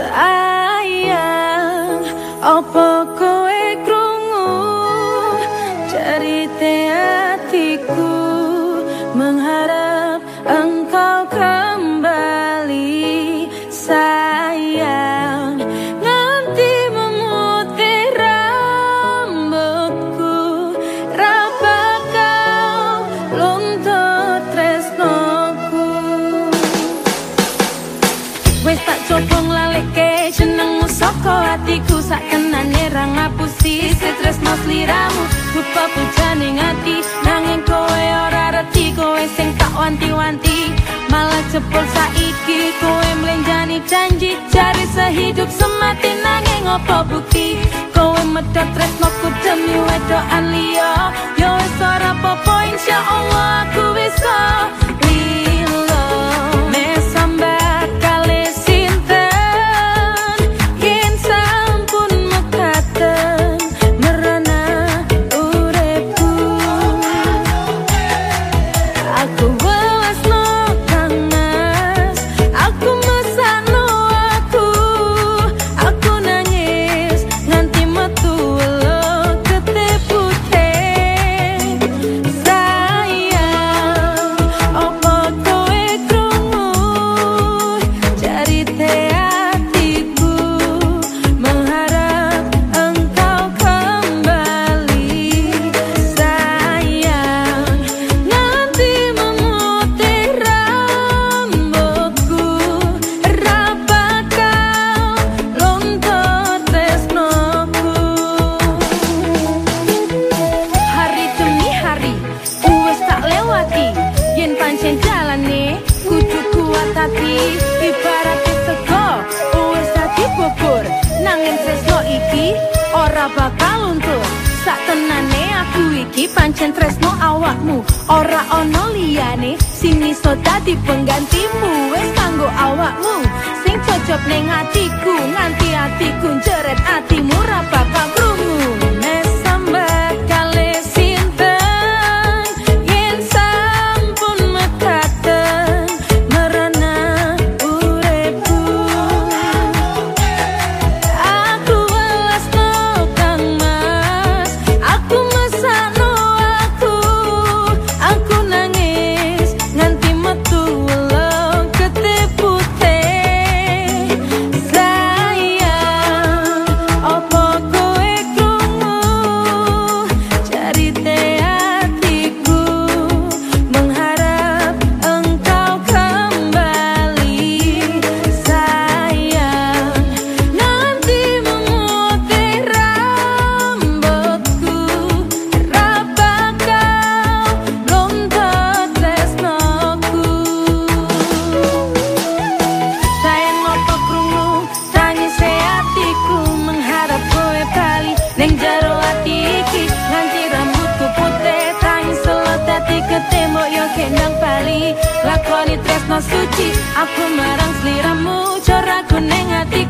Sayang, opo kowe krungu cerita hatiku, mengharap engkau kembali. Sayang, nganti memutih rambutku, raba kau luntur tresnoku. Wes tak coba nglaleke jenengmu saka hatiku, sak kenane ra ngapusi tresno sliramu. Rupa pujaning ati nanging kowe ora reti, kowe sing tak wanti-wanti malah jebol saiki. Kowe mlenjani janji cari sehidup semati, nanging apa bukti kowe medhot tresnoku demi wedokan liya. Yo wis ora apa-apa, insyaallah aku bisa lilo. Mesambat kali sinten yen sampun mekaten merana uripku. Aku welasno Kang Mas, aku mesakno aku nangis nganti metu welo ketepute. Sayang, opo kowe krungu cerita hatiku, mengharap engkau kembali. Sayang, nganti memutih rambutku, raba kau luntur tresnoku. Hari demi hari wis tak lewati, yen pancen jalane kudu kuat hati. Ibarat sego wis dadi bubur, nanging tresno iki ora bakal luntur. Sak tenane aku iki pancen tresno awakmu, ora ono liyane sing iso dadi penggantimu. Wis kanggo awakmu sing cocok ning atiku, nganti atiku njeret atimu ra bakal krungu. Mesambat kali sinten yen sampun mekaten merana uripku. Aku welasno Kang Mas, aku mesakno aku nangis nganti metu welo ketepute. Sayang, opo kowe krungu cerita hatiku, mengharap engkau kembali. Sayang, nganti memutih rambutku, raba kau luntur tresnoku. Sayang, opo krungu tangise hatiku, mengharap kowe bali ning jero ati iki. Nganti rambutku putih tangis selot dadi ketembok yo kendang bali. Lakoni tresno suci aku marang sliramu, coraku ning ati